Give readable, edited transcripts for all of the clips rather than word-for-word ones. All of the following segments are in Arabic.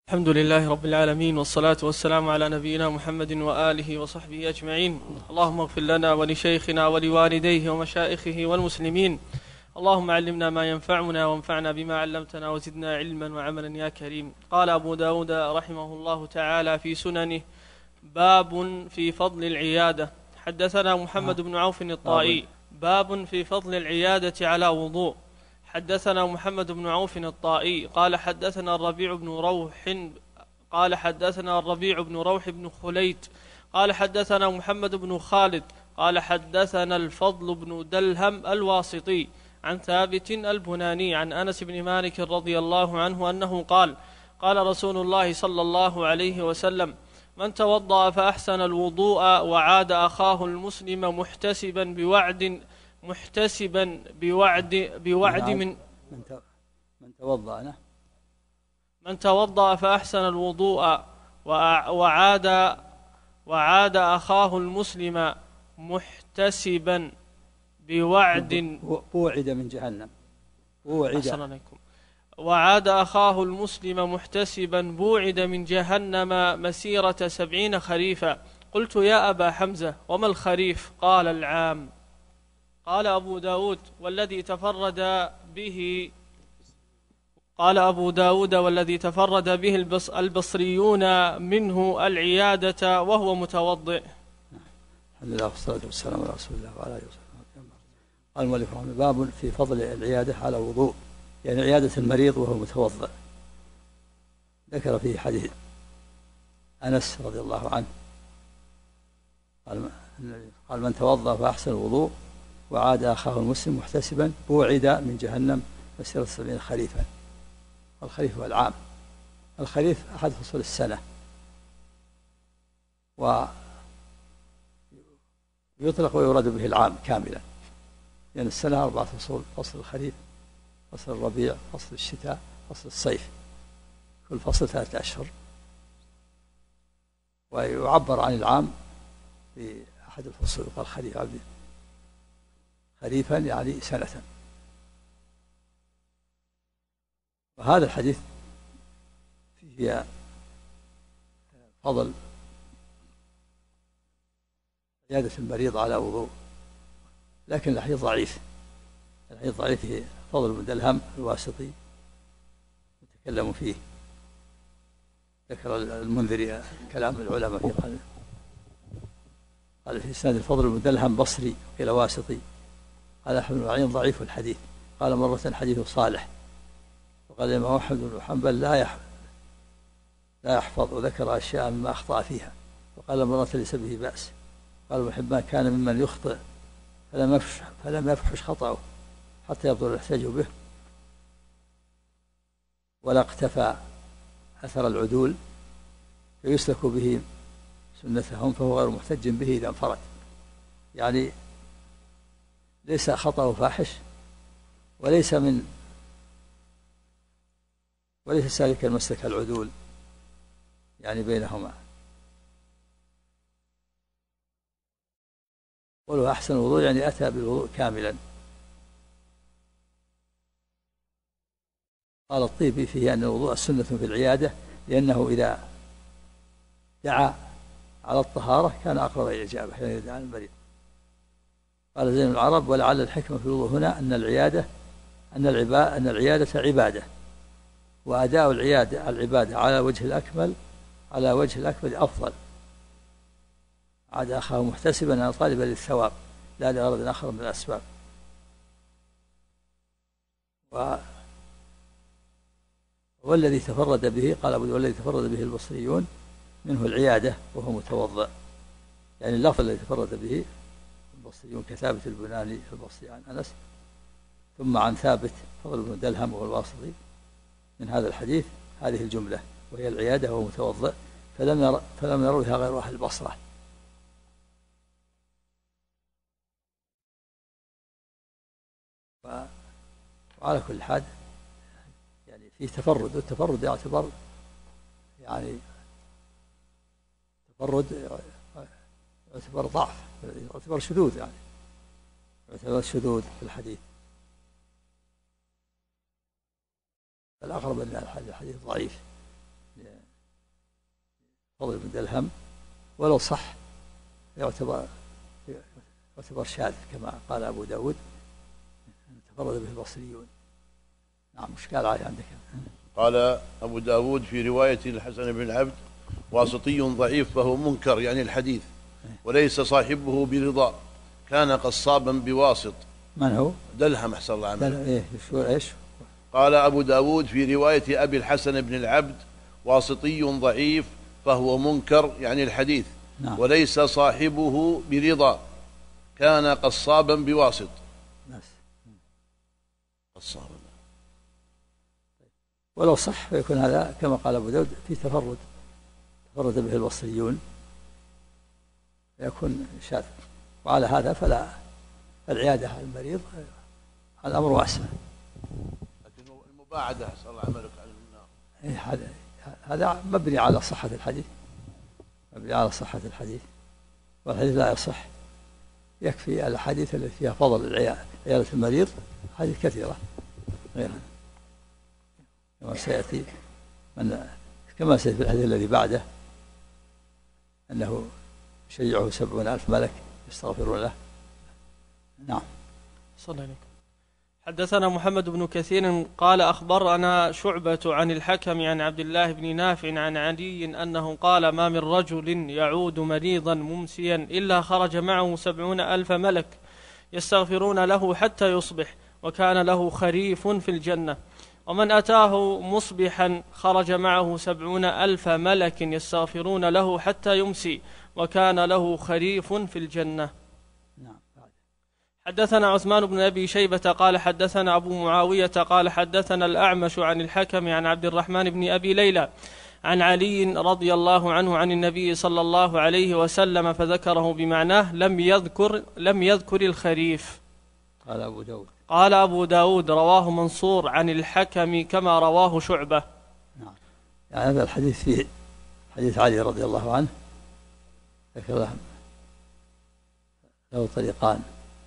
الحمد لله رب العالمين، والصلاة والسلام على نبينا محمد وآله وصحبه أجمعين. اللهم اغفر لنا ولشيخنا ولوالديه ومشائخه والمسلمين. اللهم علمنا ما ينفعنا وانفعنا بما علمتنا وزدنا علما وعملا يا كريم. قال أبو داود رحمه الله تعالى في سننه: باب في فضل العيادة. حدثنا محمد بن عوف الطائي. باب في فضل العيادة على وضوء. حدثنا محمد بن عوف الطائي قال حدثنا الربيع بن روح بن خليت قال حدثنا محمد بن خالد قال حدثنا الفضل بن دلهم الواسطي عن ثابت البناني عن أنس بن مالك رضي الله عنه أنه قال: قال رسول الله صلى الله عليه وسلم: من توضأ فأحسن الوضوء وعاد أخاه المسلم محتسبا بوعد من توضأ فأحسن الوضوء وعاد أخاه المسلم محتسبا بوعد بوعد من جهنم. وعاد أخاه المسلم محتسبا بوعد من جهنم مسيرة 70 خريفا. قلت: يا أبا حمزة، وما الخريف؟ قال: العام. قال أبو داود: والذي تفرد به البصريون منه العيادة وهو متوضئ. الحمد لله والصلاة والسلام على رسول الله وعلى آله وصحبه. قال المؤلف رحمه الله: باب في فضل العيادة على وضوء، يعني عيادة المريض وهو متوضئ. ذكر فيه حديث أنس رضي الله عنه قال: من توضأ فأحسن الوضوء وعاد أخاه المسلم محتسبا بوعد من جهنم مسيرة 70 خريفا. الخريف هو العام. الخريف أحد فصول السنة، ويطلق ويراد به العام كاملا، لأن يعني السنة 4 فصول: فصل الخريف، فصل الربيع، فصل الشتاء، فصل الصيف. كل فصل 3 أشهر. ويعبر عن العام في أحد الفصول، يقال خريف عبد خريفا يعني سنة. وهذا الحديث فيه فضل عيادة المريض على وضوء، لكن الحديث ضعيف. الحديث ضعيف فيه فضل بن دلهم الواسطي يتكلم فيه. ذكر المنذري كلام العلماء فيه، قال في إسناد الفضل بن دلهم بصري إلى واسطي. قال أحمد بن معين ضعيف الحديث. قال مرة حديث صالح. وقال الإمام أحمد بن حنبل لا يحفظ، وذكر أشياء مما أخطأ فيها. وقال مرة ليس به بأس. قال ابن حبان: كان ممن يخطئ فلم يفحش خطأه حتى يبطل الاحتجاج به، ولا اقتفى أثر العدول فيسلك به سنتهم، فهو غير محتج به إذا انفرد. يعني ليس خطأه فاحش، وليس سالك المسلك العدول، يعني بينهما. قوله أحسن الوضوء يعني أتى بالوضوء كاملا. قال الطيبي فيه أن الوضوء سنة في العيادة، لأنه إذا دعا على الطهارة كان أقرب إلى الإجابة حين يدعى المريض. قال زين العرب: ولعل الحكمة في الوضوء هنا أن العيادة عبادة، وأداء العبادة على وجه الأكمل أفضل. عاد أخاه محتسبا أن طالبا للثواب لا لغرض آخر من الأسباب. والذي تفرد به، قال أبو: والذي تفرد به البصريون منه العيادة وهو متوضئ. يعني اللفظ الذي تفرد به البصريون كثابت البناني البصري عن أنس، ثم عن ثابت فضل بن دلهم وهو الواسطي من هذا الحديث هذه الجملة، وهي العيادة وهو متوضئ، فلم يروها غير أهل البصرة. وعلى كل حال يعني فيه تفرد، والتفرد يعتبر ضعف، يعتبر شذوذ، يعني يعتبر شذوذ في الحديث. الأقرب أن الحديث ضعيف فضل بن دلهم، ولو صح يعتبر شاذ كما قال أبو داود تفرد به البصريون. نعم. مش قال عليه عندك؟ قال أبو داود في رواية الحسن بن العبد واسطي ضعيف فهو منكر يعني الحديث، وليس صاحبه برضا، كان قصابا بواسط. من هو؟ دلهم أحسن الله عمله. إيش؟ قال أبو داود في رواية أبي الحسن بن العبد واسطي ضعيف فهو منكر يعني الحديث. نعم. وليس صاحبه برضا، كان قصابا بواسط. قصابا. ولو صح فيكون هذا كما قال أبو داود في تفرد به البصريون، يكون شاذ. وعلى هذا فالعيادة على المريض الأمر واسع. لكن المباعدة صلى الله عملك على النار هذا مبني على صحة الحديث، والحديث لا يصح. يكفي الأحاديث التي فيها فضل عيادة المريض، حديث كثيرة غيرها كما سيأتي في الحديث الذي بعده أنه يشيعه 70,000 ملك يستغفرون له. نعم. صلى الله عليه وسلم. حدثنا محمد بن كثير قال أخبرنا شعبة عن الحكم عن عبد الله بن نافع عن علي أنه قال: ما من رجل يعود مريضا ممسيا إلا خرج معه 70,000 ملك يستغفرون له حتى يصبح، وكان له خريف في الجنة. ومن أتاه مصبحا خرج معه 70,000 ملك يستغفرون له حتى يمسي، وكان له خريف في الجنة. حدثنا عثمان بن أبي شيبة قال حدثنا أبو معاوية قال حدثنا الأعمش عن الحكم عن عبد الرحمن بن أبي ليلى عن علي رضي الله عنه عن النبي صلى الله عليه وسلم فذكره بمعناه، لم يذكر الخريف. قال أبو داود رواه منصور عن الحكم كما رواه شعبة. نعم. يعني هذا الحديث فيه حديث علي رضي الله عنه ذكر له طريقان،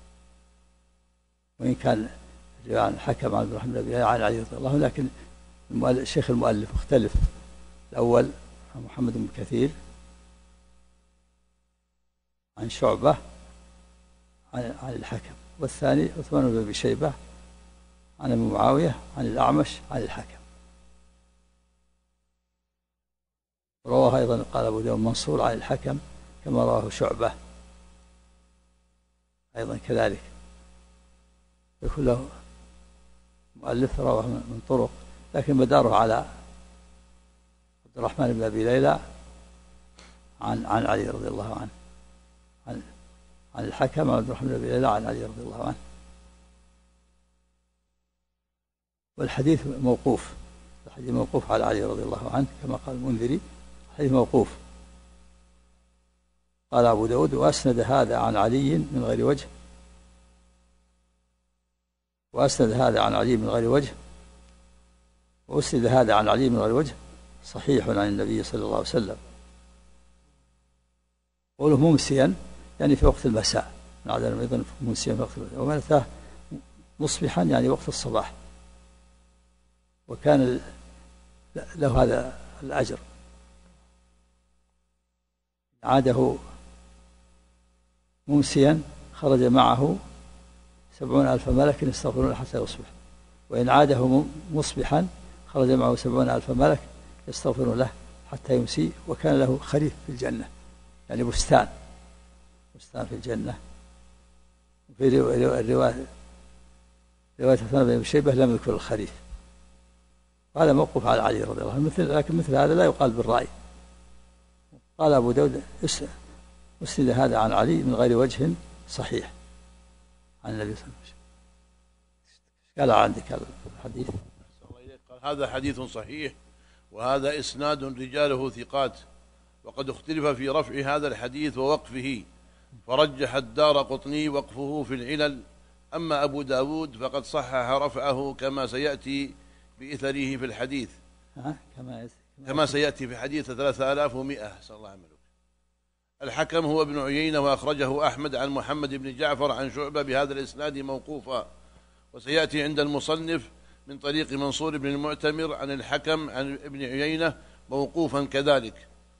وإن كان عن الحكم عن عبد الرحمن بن أبي ليلى عن علي رضي الله عنه، لكن الشيخ المؤلف مختلف. الأول عن محمد بن كثير عن شعبة عن الحكم، والثاني عثمان بن أبي شيبة عن أبي معاوية عن الأعمش عن الحكم. رواه أيضا قال أبو داود منصور عن الحكم كما رواه شعبة أيضا كذلك، يكون له مؤلف رواه من طرق، لكن مداره على عبد الرحمن بن أبي ليلى عن علي رضي الله عنه، عن الحكم عن عبد الرحمن بن أبي ليلى عن علي رضي الله عنه. والحديث موقوف، الحديث موقوف على علي رضي الله عنه كما قال المنذري، الحديث موقوف. قال أبو داود: وأسند هذا عن علي من غير وجه، وأسند هذا عن علي من غير وجه، وأسند هذا عن علي من غير وجه صحيح عن النبي صلى الله عليه وسلم. قوله ممسيا يعني في وقت المساء، نعلم أيضا ممسيا في وقت المساء، ومن أتاه مصبحا يعني وقت الصباح، وكان له هذا الأجر. عاده ممسيا خرج معه 70,000 ملك يستغفرون حتى يصبح، وإن عاده مصبحا خرج معه 70,000 ملك يستغفرون له حتى يمسي، وكان له خريف في الجنة، يعني بستان في الجنة. في الرواية عثمان بن أبي شيبة لم يذكر الخريف، هذا موقف على علي رضي الله عنه، لكن مثل هذا لا يقال بالرأي. قال أبو داود: أسند هذا عن علي من غير وجه صحيح عن النبي صلى الله عليه وسلم. قال عندك الحديث؟ قال هذا حديث صحيح، وهذا إسناد رجاله ثقات، وقد اختلف في رفع هذا الحديث ووقفه، فرجح الدارقطني وقفه في العلل. أما أبو داود فقد صحح رفعه كما سيأتي بإثره في الحديث، كما سيأتي في حديث 3100. صلى الله عليه وسلم. الحكم هو ابن عيينة، وأخرجه أحمد عن محمد بن جعفر عن شعبة بهذا الإسناد موقوفا، وسيأتي عند المصنف من طريق منصور بن المعتمر عن الحكم عن ابن عيينة موقوفا كذلك.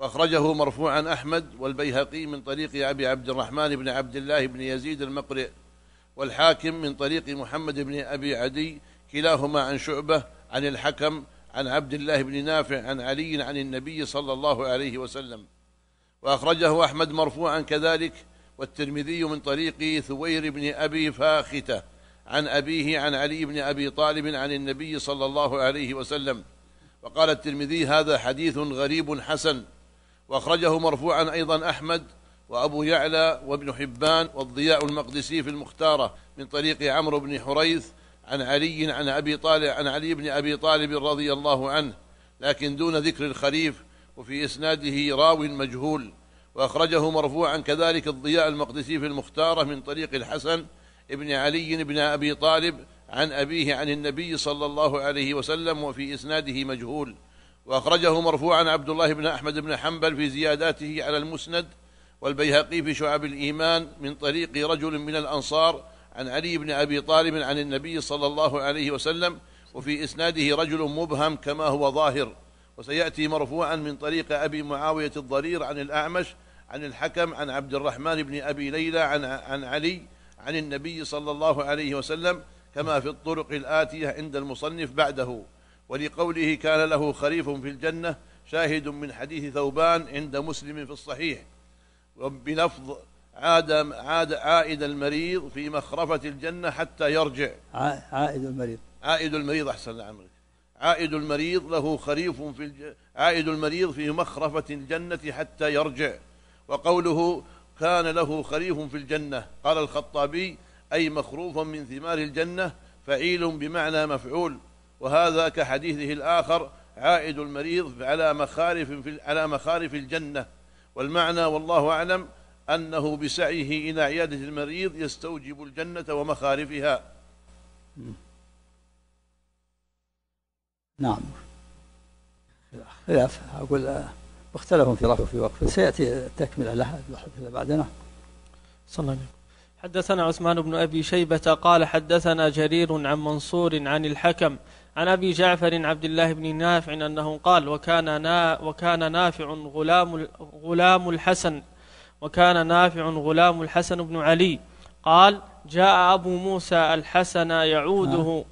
وأخرجه مرفوعا أحمد والبيهقي من طريق أبي عبد الرحمن بن عبد الله بن يزيد المقرئ، والحاكم من طريق محمد بن أبي عدي، كلاهما عن شعبة عن الحكم عن عبد الله بن نافع عن علي عن النبي صلى الله عليه وسلم. وأخرجه أحمد مرفوعا كذلك، والترمذي من طريق ثوير بن أبي فاختة عن أبيه عن علي بن أبي طالب عن النبي صلى الله عليه وسلم. وقال الترمذي: هذا حديث غريب حسن. وأخرجه مرفوعا أيضا أحمد وأبو يعلى وابن حبان والضياء المقدسي في المختارة من طريق عمرو بن حريث عن علي عن أبي طالب عن علي بن أبي طالب رضي الله عنه، لكن دون ذكر الخليف، وفي إسناده راو مجهول. وأخرجه مرفوعا كذلك الضياء المقدسي في المختارة من طريق الحسن ابن علي بن أبي طالب عن أبيه عن النبي صلى الله عليه وسلم، وفي إسناده مجهول. وأخرجه مرفوعا عبد الله بن أحمد بن حنبل في زياداته على المسند، والبيهقي في شعب الإيمان من طريق رجل من الأنصار عن علي بن أبي طالب عن النبي صلى الله عليه وسلم، وفي إسناده رجل مبهم كما هو ظاهر. وسيأتي مرفوعا من طريق أبي معاوية الضرير عن الأعمش عن الحكم عن عبد الرحمن بن أبي ليلى عن علي عن النبي صلى الله عليه وسلم، كما في الطرق الآتية عند المصنف بعده. ولقوله: كان له خريف في الجنة، شاهد من حديث ثوبان عند مسلم في الصحيح، وبلفظ: عائد المريض في مخرفة الجنة حتى يرجع. عائد المريض أحسن عمرك. عائد المريض له خريف عائد المريض في مخرفة الجنة حتى يرجع. وقوله: كان له خريف في الجنة، قال الخطابي: أي مخروف من ثمار الجنة، فعيل بمعنى مفعول. وهذا كحديثه الآخر: عائد المريض على مخارف الجنة. والمعنى والله أعلم أنه بسعيه إلى عيادة المريض يستوجب الجنة ومخارفها. نعم، خلاف أقول مختلف في رفع وفي وقف، سيأتي التكملة لها بعدنا. صلى الله عليه وسلم. حدثنا عثمان بن أبي شيبة قال حدثنا جرير عن منصور عن الحكم عن أبي جعفر عبد الله بن نافع أنه قال: وكان نافع غلام الحسن بن علي، قال: جاء أبو موسى الحسن يعوده.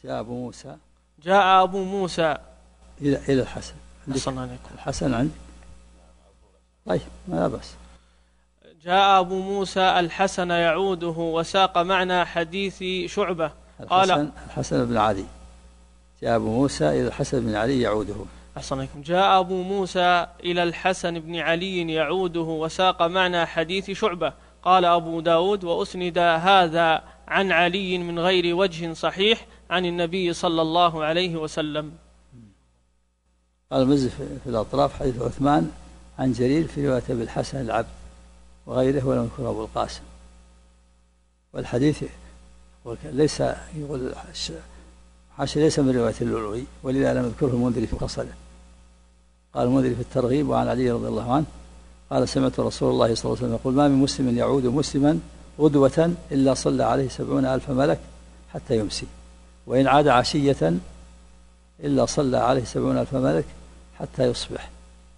جاء أبو موسى إلى الحسن. الحسن عندي؟ طيب، ما بس. جاء أبو موسى الحسن يعوده، وساق معنى حديث شعبة. قال: الحسن بن علي. جاء أبو موسى إلى الحسن بن علي يعوده. أحسنكم. جاء أبو موسى إلى الحسن بن علي يعوده، وساق معنى حديث شعبة. قال أبو داود: وأسند هذا عن علي من غير وجه صحيح عن النبي صلى الله عليه وسلم. قال المزي في الأطراف: حديث عثمان عن جرير في رواية أبي الحسن العبد وغيره ولم يكن أبو القاسم. والحديث ليس يقول حاشا ليس من رواية اللؤلؤي، ولذا لم يذكره المنذري في قصده. قال المنذري في الترغيب: وعن علي رضي الله عنه قال: سمعت رسول الله صلى الله عليه وسلم يقول: ما من مسلم يعود مسلما غدوة إلا صلى عليه 70,000 ملك حتى يمسي، وإن عاد عشية إلا صلى عليه 70,000 ملك حتى يصبح،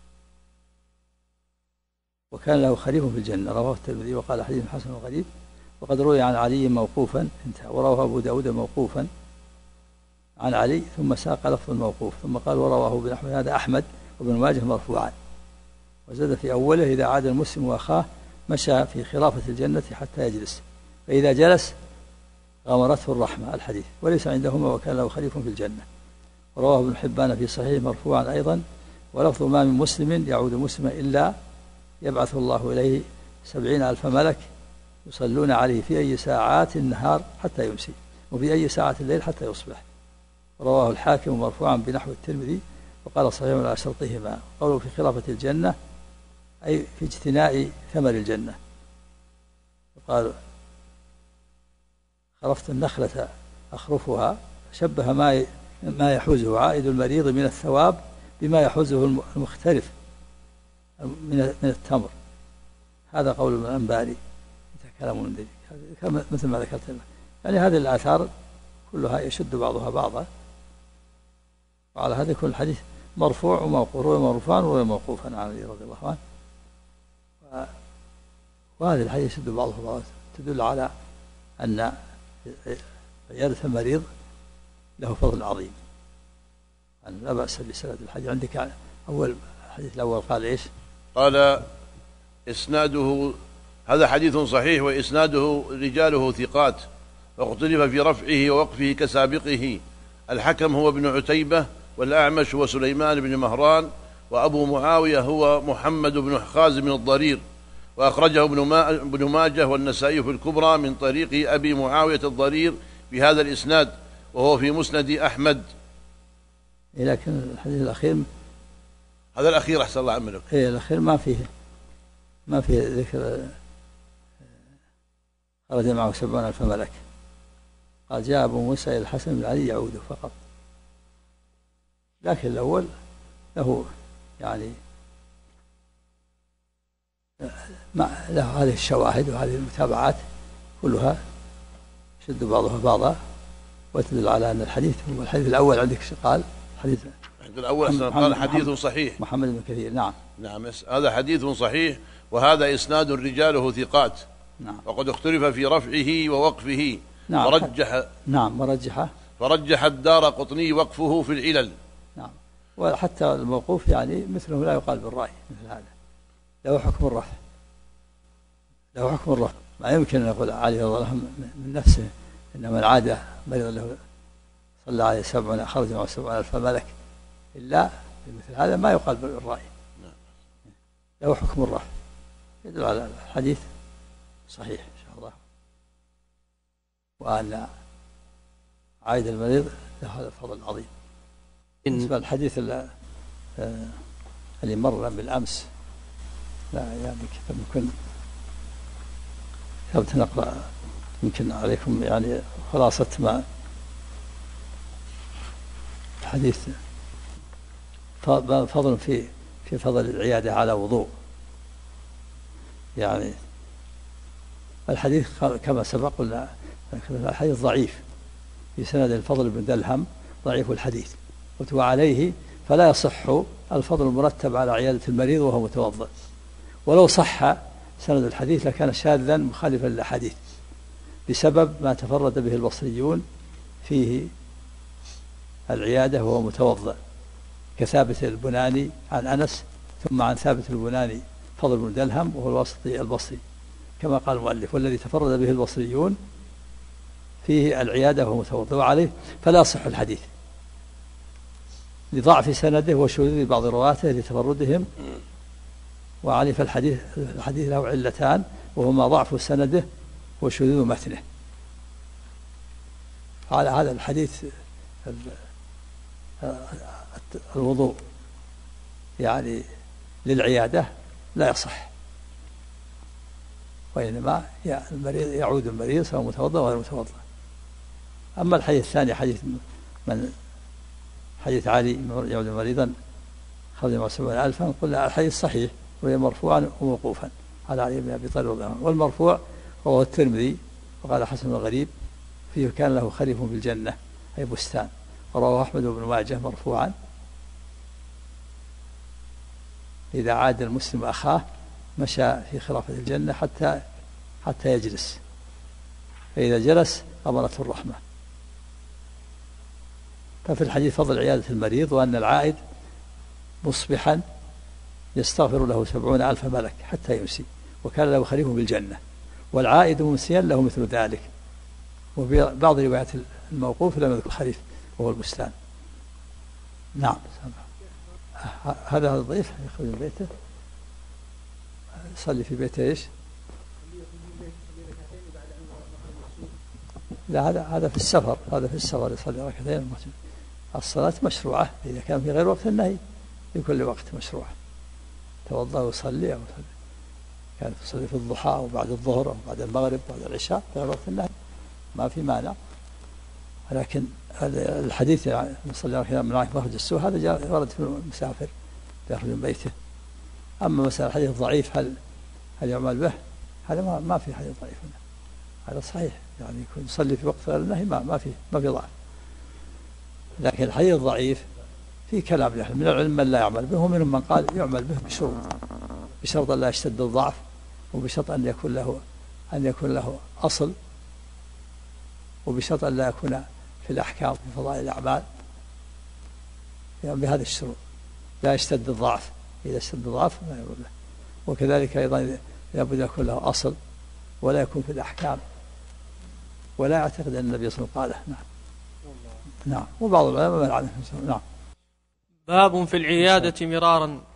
وكان له خريف في الجنة. رواه الترمذي وقال: حديث حسن غريب. وقد روي عن علي موقوفا، انتهى. ورواه أبو داود موقوفا عن علي، ثم ساق لفظ الموقوف، ثم قال: ورواه بنحو هذا أحمد وابن ماجه مرفوعا. وزاد في أوله: إذا عاد المسلم وأخاه مشى في خرافة الجنة حتى يجلس، فإذا جلس غمرته الرحمة. الحديث. وليس عندهما: وكان له خليف في الجنة. ورواه ابن حبان في صحيح مرفوعا أيضا، ولفظ: ما من مسلم يعود مسلما إلا يبعث الله إليه 70,000 ملك يصلون عليه في أي ساعات النهار حتى يمسي، وفي أي ساعة الليل حتى يصبح. رواه الحاكم مرفوعا بنحو الترمذي، وقال: صحيح على شرطهما. قوله في خلافة الجنة أي في اجتناء ثمر الجنة. قال: خرفت النخلة أخرفها، شبه ما يحوزه عائد المريض من الثواب بما يحوزه المختلف من التمر. هذا قول الأنباري، كلام المنذري مثل ما ذكرت لك. يعني هذه الآثار كلها يشد بعضها بعضا، وعلى هذا يكون الحديث مرفوع وموقوف، روي مرفوعا وروي موقوفا عن علي رضي الله عنه. وهذه الحديث يشد بعضها بعضا، تدل على أن عيادة المريض له فضل عظيم، أن لا بأس بسند الحديث. عندك أول الحديث الأول قال إيش؟ قال إسناده هذا حديث صحيح وإسناده رجاله ثقات، واختلف في رفعه ووقفه كسابقه. الحكم هو ابن عتيبة، والأعمش هو سليمان بن مهران، وأبو معاوية هو محمد بن خازم الضرير، وأخرجه ابن ماجه والنسائي في الكبرى من طريق أبي معاوية الضرير بهذا الإسناد، وهو في مسند أحمد. لكن الحديث الأخير، هذا الأخير أحسن الله عملك، الأخير ما فيه ذكر خرج معه 70,000 ملك. قال جاء أبو موسى إلى الحسن بن علي يعوده فقط. لكن الأول له يعني له هذه الشواهد وهذه المتابعات كلها شد بعضها بعضا، وتدل على أن الحديث هو الحديث الأول. عندك قال الحديث الأول قال حديث صحيح محمد بن كثير. نعم هذا حديث صحيح، وهذا إسناد رجاله ثقات. نعم. وقد اختلف في رفعه ووقفه. نعم. فرجح الدار قطني وقفه في العلل. نعم. وحتى الموقوف يعني مثله لا يقال بالرأي، مثل هذا له حكم الرفع. ما يمكن أن يقول علي رضي الله عنه من نفسه إنما العادة مريض له صلى عليه 70 خرج معه 70,000 ملك، إلا مثل هذا ما يقال بالرأي. له حكم الرفع، يدل على الحديث صحيح إن شاء الله، وأن عائد المريض له هذا الفضل العظيم. بالنسبة للحديث اللي مر بالأمس، لا يعني كيف يمكن نقرأ يمكن عليكم يعني خلاصة ما الحديث. فضل في فضل العيادة على وضوء. يعني الحديث كما سبق قلنا الحديث ضعيف، في سند الفضل بن دلهم ضعيف الحديث، وعليه فلا يصح الفضل المرتب على عيادة المريض وهو متوضئ. ولو صح سند الحديث لكان شاذا مخالفا للأحاديث، بسبب ما تفرد به البصريون فيه العيادة وهو متوضئ، كثابت البناني عن أنس، ثم عن ثابت البناني فضل بن دلهم وهو الواسطي البصري، كما قال المؤلف والذي تفرد به البصريون فيه العيادة وهو متوضئ، وعليه فلا يصح الحديث لضعف سنده وشذوذ بعض رواته لتفردهم، وعليه فالحديث له علتان، وهما ضعف سنده وشذوذ متنه. على هذا الحديث الوضوء يعني للعيادة لا يصح، وإنما المريض يعود المريض سواء متوضئ أو غير متوضئ. أما الحديث الثاني حديث علي يعود مريضا خرج معه 70,000، قلنا الحديث صحيح وهي مرفوعا وموقوفا على علي بن أبي طالب رضي الله عنه. والمرفوع رواه الترمذي وقال حسن غريب فيه كان له خريف في الجنة أي بستان. ورواه أحمد بن ماجه مرفوعا إذا عاد المسلم أخاه مشى في خرافة الجنة حتى يجلس، فإذا جلس أمرته الرحمة. ففي الحديث فضل عيادة المريض، وأن العائد مصبحا يستغفر له 70,000 ملك حتى يمسي، وكان له خليفة بالجنة، والعائد ممسيا له مثل ذلك. وفي بعض روايات الموقوف لم يذكر خليف وهو البستان. نعم. هذا الضيف يخرج من بيته يصلي في بيته ايش؟ لا هذا في السفر، يصلي ركعتين. الصلاة مشروعة إذا كان في غير وقت النهي، في كل وقت مشروعة. توضأ وصلي، أو كانت تصلي في الضحى أو بعد الظهر أو بعد المغرب أو بعد العشاء في غير وقت النهي ما في مانع. لكن الحديث يصلي ركعتين من مخرج السوء هذا جاء ورد في المسافر يخرج من بيته. أما مثلا الحديث ضعيف هل يعمل به؟ هذا ما في حديث ضعيف هنا، هذا صحيح، يعني يكون يصلي في وقت غير النهي ما في ضعف. لكن الحديث الضعيف في كلام يعني من العلم من لا يعمل به، ومنهم من قال يعمل به بشرط أن لا يشتد الضعف، وبشرط أن يكون له أصل، وبشرط أن لا يكون في الأحكام في فضائل الأعمال يعني بهذه الشروط، لا يشتد الضعف، إذا اشتد الضعف لا يقول له. وكذلك أيضا لابد أن يكون له أصل، ولا يكون في الأحكام، ولا يعتقد أن النبي صلى الله عليه وسلم قاله. نعم. وبعض العلماء منع. نعم. باب في العيادة مرارا.